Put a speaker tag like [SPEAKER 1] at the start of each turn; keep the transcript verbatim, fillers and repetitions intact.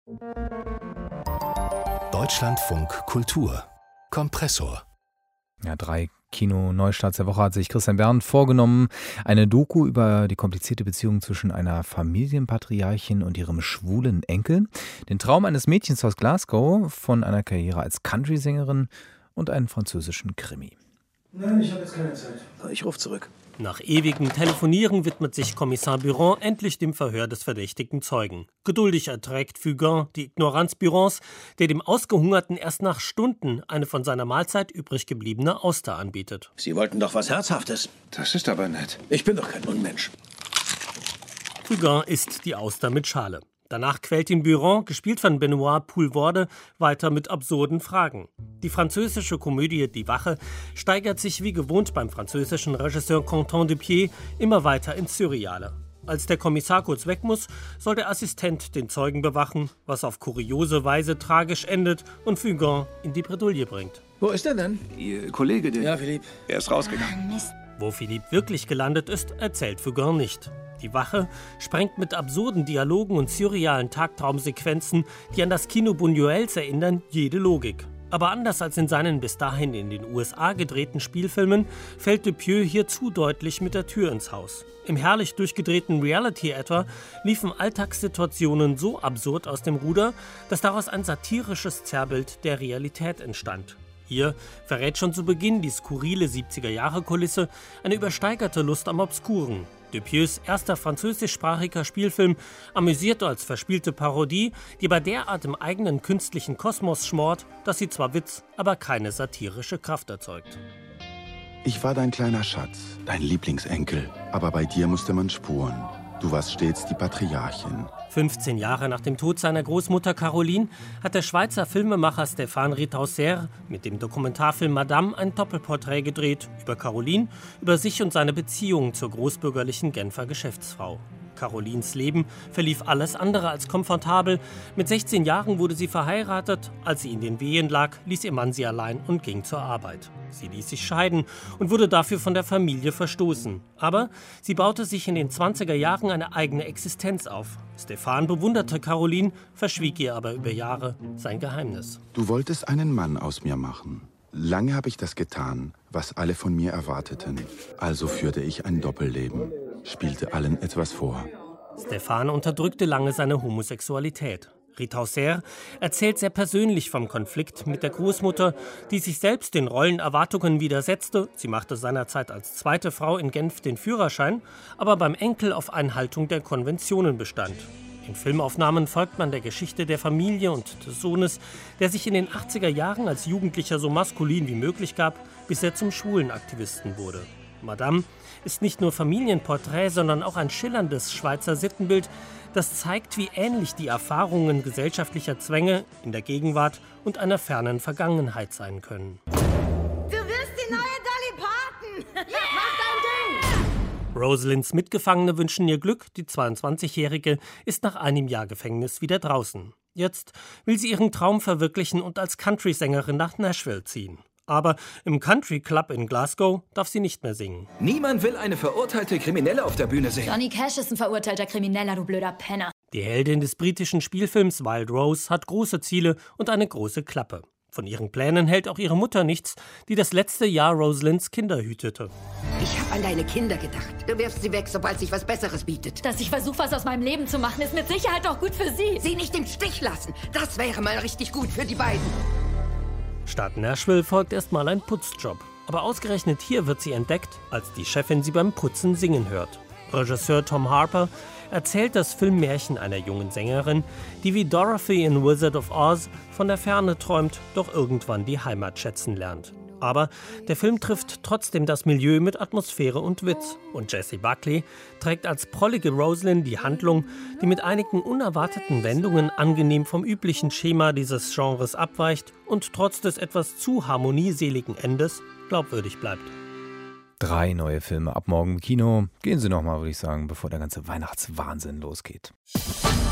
[SPEAKER 1] Deutschlandfunk Kultur Kompressor.
[SPEAKER 2] Ja, drei Kino-Neustarts der Woche hat sich Christian Berndt vorgenommen. Eine Doku über die komplizierte Beziehung zwischen einer Familienpatriarchin und ihrem schwulen Enkel, den Traum eines Mädchens aus Glasgow von einer Karriere als Country-Sängerin und einen französischen Krimi.
[SPEAKER 3] Nein, ich habe jetzt keine Zeit. Ich rufe zurück.
[SPEAKER 4] Nach ewigem Telefonieren widmet sich Kommissar Buron endlich dem Verhör des verdächtigen Zeugen. Geduldig erträgt Fugain die Ignoranz Burons, der dem Ausgehungerten erst nach Stunden eine von seiner Mahlzeit übrig gebliebene Auster anbietet.
[SPEAKER 3] Sie wollten doch was Herzhaftes.
[SPEAKER 5] Das ist aber nett.
[SPEAKER 3] Ich bin doch kein Unmensch.
[SPEAKER 4] Fugain isst die Auster mit Schale. Danach quält ihn Buron, gespielt von Benoît Poelvoorde, weiter mit absurden Fragen. Die französische Komödie Die Wache steigert sich wie gewohnt beim französischen Regisseur Quentin Dupieux immer weiter ins Surreale. Als der Kommissar kurz weg muss, soll der Assistent den Zeugen bewachen, was auf kuriose Weise tragisch endet und Fugain in die Bredouille bringt.
[SPEAKER 3] Wo ist er denn?
[SPEAKER 5] Ihr Kollege, der...
[SPEAKER 3] Ja, Philippe.
[SPEAKER 5] Er ist rausgegangen.
[SPEAKER 6] Mist.
[SPEAKER 4] Wo Philippe wirklich gelandet ist, erzählt Fugain nicht. Die Wache sprengt mit absurden Dialogen und surrealen Tagtraumsequenzen, die an das Kino Buñuels erinnern, jede Logik. Aber anders als in seinen bis dahin in den U S A gedrehten Spielfilmen, fällt Dupieux hier zu deutlich mit der Tür ins Haus. Im herrlich durchgedrehten Reality etwa liefen Alltagssituationen so absurd aus dem Ruder, dass daraus ein satirisches Zerrbild der Realität entstand. Hier verrät schon zu Beginn die skurrile siebziger-Jahre-Kulisse eine übersteigerte Lust am Obskuren. Dupieux erster französischsprachiger Spielfilm amüsiert als verspielte Parodie, die bei derart im eigenen künstlichen Kosmos schmort, dass sie zwar Witz, aber keine satirische Kraft erzeugt.
[SPEAKER 7] Ich war dein kleiner Schatz, dein Lieblingsenkel. Aber bei dir musste man spuren. Du warst stets die Patriarchin.
[SPEAKER 4] fünfzehn Jahre nach dem Tod seiner Großmutter Caroline hat der Schweizer Filmemacher Stéphane Rittauser mit dem Dokumentarfilm Madame ein Doppelporträt gedreht über Caroline, über sich und seine Beziehung zur großbürgerlichen Genfer Geschäftsfrau. Carolines Leben verlief alles andere als komfortabel. Mit sechzehn Jahren wurde sie verheiratet. Als sie in den Wehen lag, ließ ihr Mann sie allein und ging zur Arbeit. Sie ließ sich scheiden und wurde dafür von der Familie verstoßen. Aber sie baute sich in den zwanziger Jahren eine eigene Existenz auf. Stéphane bewunderte Caroline, verschwieg ihr aber über Jahre sein Geheimnis.
[SPEAKER 7] Du wolltest einen Mann aus mir machen. Lange habe ich das getan, was alle von mir erwarteten. Also führte ich ein Doppelleben, spielte allen etwas vor.
[SPEAKER 4] Stéphane unterdrückte lange seine Homosexualität. Rittauser erzählt sehr persönlich vom Konflikt mit der Großmutter, die sich selbst den Rollenerwartungen widersetzte. Sie machte seinerzeit als zweite Frau in Genf den Führerschein, aber beim Enkel auf Einhaltung der Konventionen bestand. In Filmaufnahmen folgt man der Geschichte der Familie und des Sohnes, der sich in den achtziger Jahren als Jugendlicher so maskulin wie möglich gab, bis er zum schwulen Aktivisten wurde. Madame ist nicht nur Familienporträt, sondern auch ein schillerndes Schweizer Sittenbild, das zeigt, wie ähnlich die Erfahrungen gesellschaftlicher Zwänge in der Gegenwart und einer fernen Vergangenheit sein können.
[SPEAKER 6] Du wirst die neue Dolly Parton! Ja, mach dein Ding!
[SPEAKER 4] Rosalinds Mitgefangene wünschen ihr Glück. Die zweiundzwanzigjährige ist nach einem Jahr Gefängnis wieder draußen. Jetzt will sie ihren Traum verwirklichen und als Country-Sängerin nach Nashville ziehen. Aber im Country Club in Glasgow darf sie nicht mehr singen.
[SPEAKER 5] Niemand will eine verurteilte Kriminelle auf der Bühne sehen.
[SPEAKER 6] Johnny Cash ist ein verurteilter Krimineller, du blöder Penner.
[SPEAKER 4] Die Heldin des britischen Spielfilms Wild Rose hat große Ziele und eine große Klappe. Von ihren Plänen hält auch ihre Mutter nichts, die das letzte Jahr Rosalinds Kinder hütete.
[SPEAKER 8] Ich habe an deine Kinder gedacht. Du wirfst sie weg, sobald sich was Besseres bietet.
[SPEAKER 6] Dass ich versuche, was aus meinem Leben zu machen, ist mit Sicherheit auch gut für sie.
[SPEAKER 8] Sie nicht im Stich lassen. Das wäre mal richtig gut für die beiden.
[SPEAKER 4] Statt Nashville folgt erstmal ein Putzjob. Aber ausgerechnet hier wird sie entdeckt, als die Chefin sie beim Putzen singen hört. Regisseur Tom Harper erzählt das Filmmärchen einer jungen Sängerin, die wie Dorothy in Wizard of Oz von der Ferne träumt, doch irgendwann die Heimat schätzen lernt. Aber der Film trifft trotzdem das Milieu mit Atmosphäre und Witz. Und Jessie Buckley trägt als prollige Rosalind die Handlung, die mit einigen unerwarteten Wendungen angenehm vom üblichen Schema dieses Genres abweicht und trotz des etwas zu harmonieseligen Endes glaubwürdig bleibt.
[SPEAKER 2] Drei neue Filme ab morgen im Kino. Gehen Sie noch mal, würde ich sagen, bevor der ganze Weihnachtswahnsinn losgeht.